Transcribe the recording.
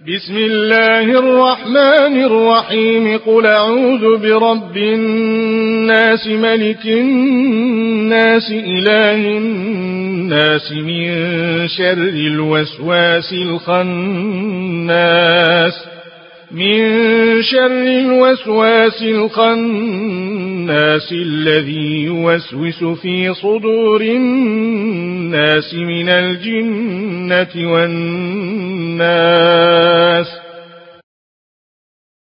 بسم الله الرحمن الرحيم. قل أعوذ برب الناس ملك الناس إله الناس من شر الوسواس الخناس الذي يوسوس في صدور الناس من الجنة والناس.